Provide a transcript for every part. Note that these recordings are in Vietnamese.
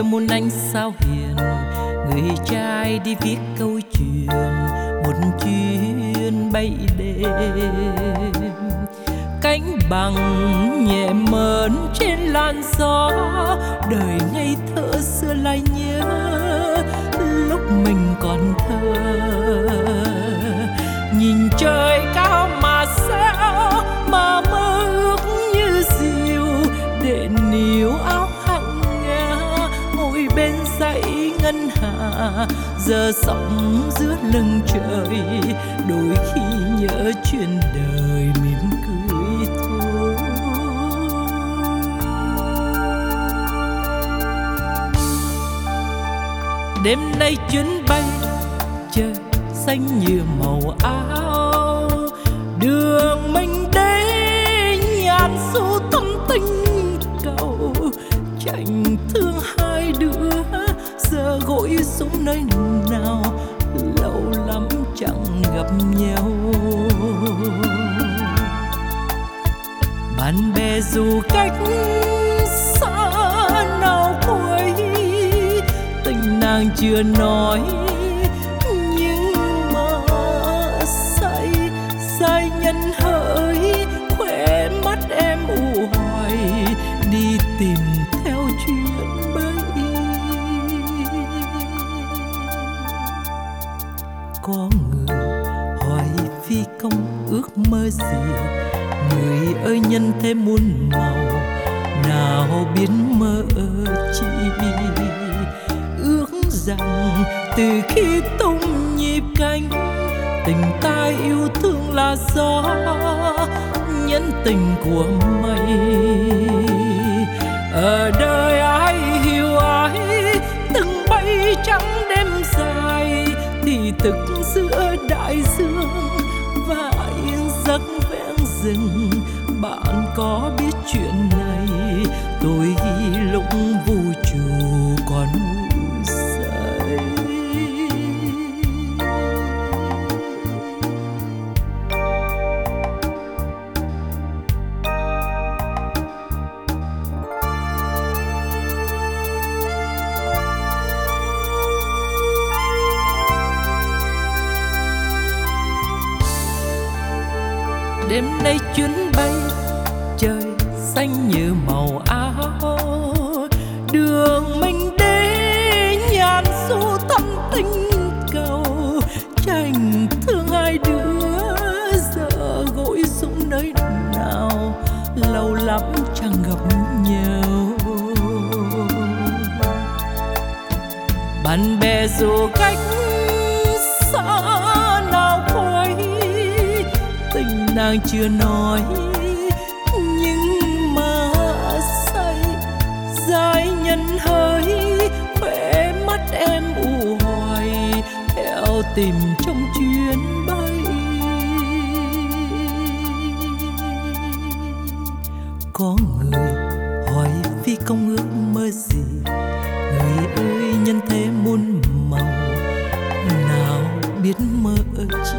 muôn ánh sao hiền, người trai đi viết câu chuyện một chuyến bay đêm. Cánh bằng nhẹ mơn trên làn gió, đời ngây thơ xưa lại nhớ lúc mình còn thơ. Nhìn trời cao mà sao mà mơ ước như diều, để níu áo hạng nga ngồi bên dãy ngân hà. Giờ sóng giữa lưng trời, đôi khi nhớ chuyện đời mỉm cười thôi. Đêm nay chuyến bay trời xanh như màu áo, đường mình đến nhàn su thắm tình cầu. Chạnh thương hai đứa giờ gội xuống nơi nào, lâu lắm chẳng gặp nhau. Bạn bè dù cách xa nào quay, tình nàng chưa nói nhưng mà say say nhân hỡi. Khóe mắt em u hoài đi tìm theo chuyến bay. Có người hỏi phi công ước mơ gì, người ơi nhân thế muôn màu nào biết mơ chi. Ước rằng từ khi tung nhịp cánh, tình ta yêu thương là gió nhân tình của mây. Ở đời ai hiểu ai từng bay trắng đêm dài, thì thực giữa đại dương và yên giấc vẽn rừng. Bạn có biết chuyện này, tôi lúc vũ trụ còn ngủ say. Đêm nay chuyến bay trời xanh như màu áo, đường mình đến nhàn su thắm tình cầu. Chạnh thương hai đứa giờ gội xuống nơi nào, lâu lắm chẳng gặp nhau. Bạn bè dù cách xa nào quay, tình nàng chưa nói nhưng mà say dài nhân hỡi. Khóe mắt em u hoài theo tìm trong chuyến bay. Có người hỏi phi công ước mơ gì, người ơi nhân thế muôn màu nào biết mơ chi.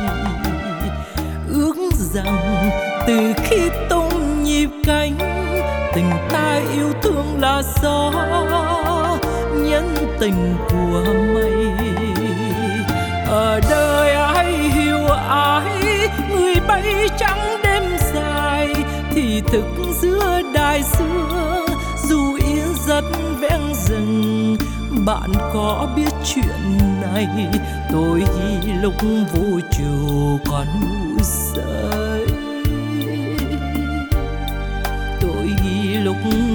Ước rằng từ khi tung nhịp cánh, tình ta yêu thương là gió nhân tình của mây. Ở đời ai hiểu ai người bay trắng đêm dài, thì thực giữa đại dương dù yên rất vẽn rừng. Bạn có biết chuyện này, tôi lúc vũ trụ còn ngủ say. Tôi lúc